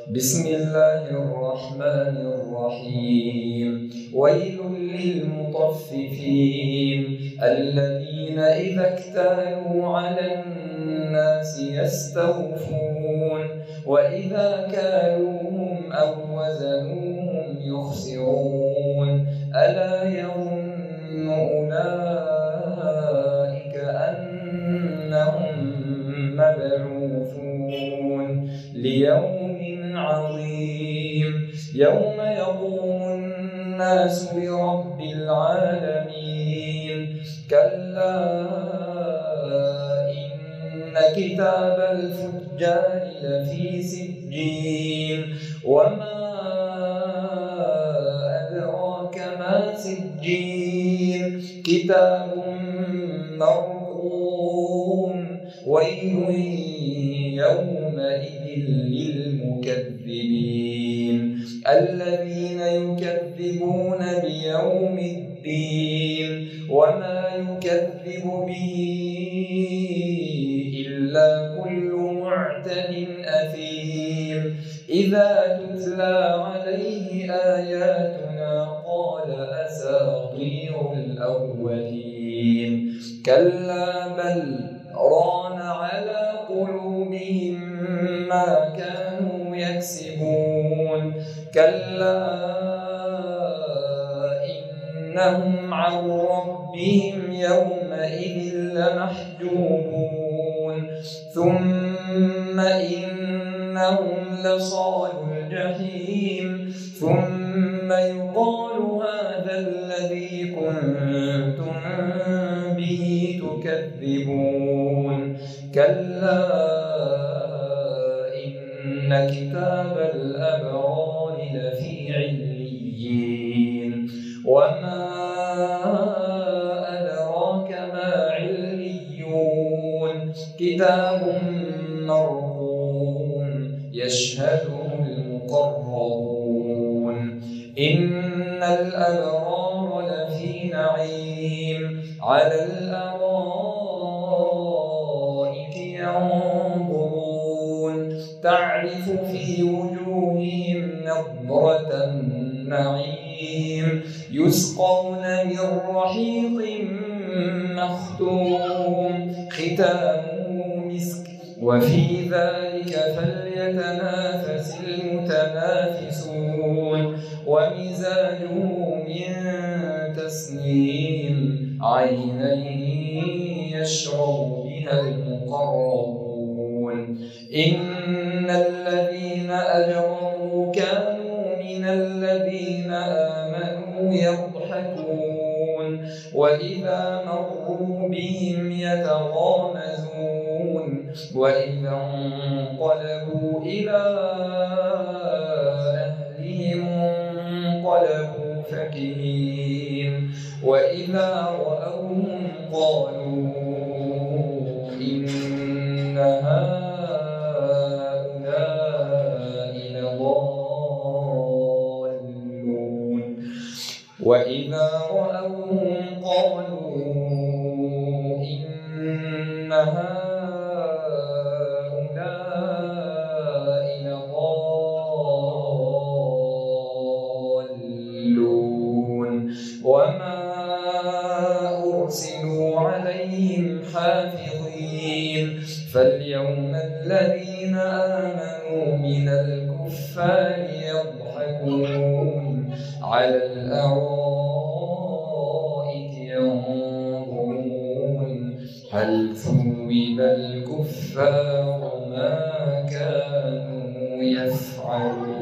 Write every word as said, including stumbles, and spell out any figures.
بسم الله الرحمن الرحيم ويل للمطففين الذين إذا اكتالوا على الناس يستوفون وإذا كالوهم أو وزنوهم يخسرون ألا يظن أولئك أنهم مبعوثون ليوم عظيم يوم يقوم الناس لرب العالمين كلا إن كتاب الفجار لفي سجين وما أدراك ما سجين كتاب مرقوم ويل يومئذ للمكذبين الذين يكذبون بيوم الدين وما يكذب به إلا كل معتد أثيم إذا تتلى عليه آياتنا قال أساطير الأولين كلا بل ران على قلوبهم ما كانوا يكسبون كلا إنهم عن ربهم يومئذ لمحجوبون ثم إنهم لصالوا الجحيم ثم يقال هذا الذي كنتم به تكذبون كلا إن كتاب الأبرار لفي عليين وما أدراك ما عليون كتاب مرقوم يشهده المقربون إن الأبرار لفي نعيم على الأرائك ينظرون تعرف في وجوههم نضرة النعيم يسقون من رحيق مختوم ختامه مسك وفي ذلك فليتنافس المتنافسون ومزاجه من تسنيم عينا يشرب بها المقربون إن الذين أجرموا كانوا من الذين آمنوا يضحكون وإذا مروا بهم يتغامزون وإذا انقلبوا إلى أهلهم انقلبوا فكهين وإذا رأوهم قالوا إن هؤلاء لضالون وإذا رأوهم قالوا إن هؤلاء لضالون وما أرسلوا عليهم حافظين فاليوم الذين آمنوا من الكفار يضحكون على الأرائك ينظرون هل ثوب الكفار ما كانوا يفعلون.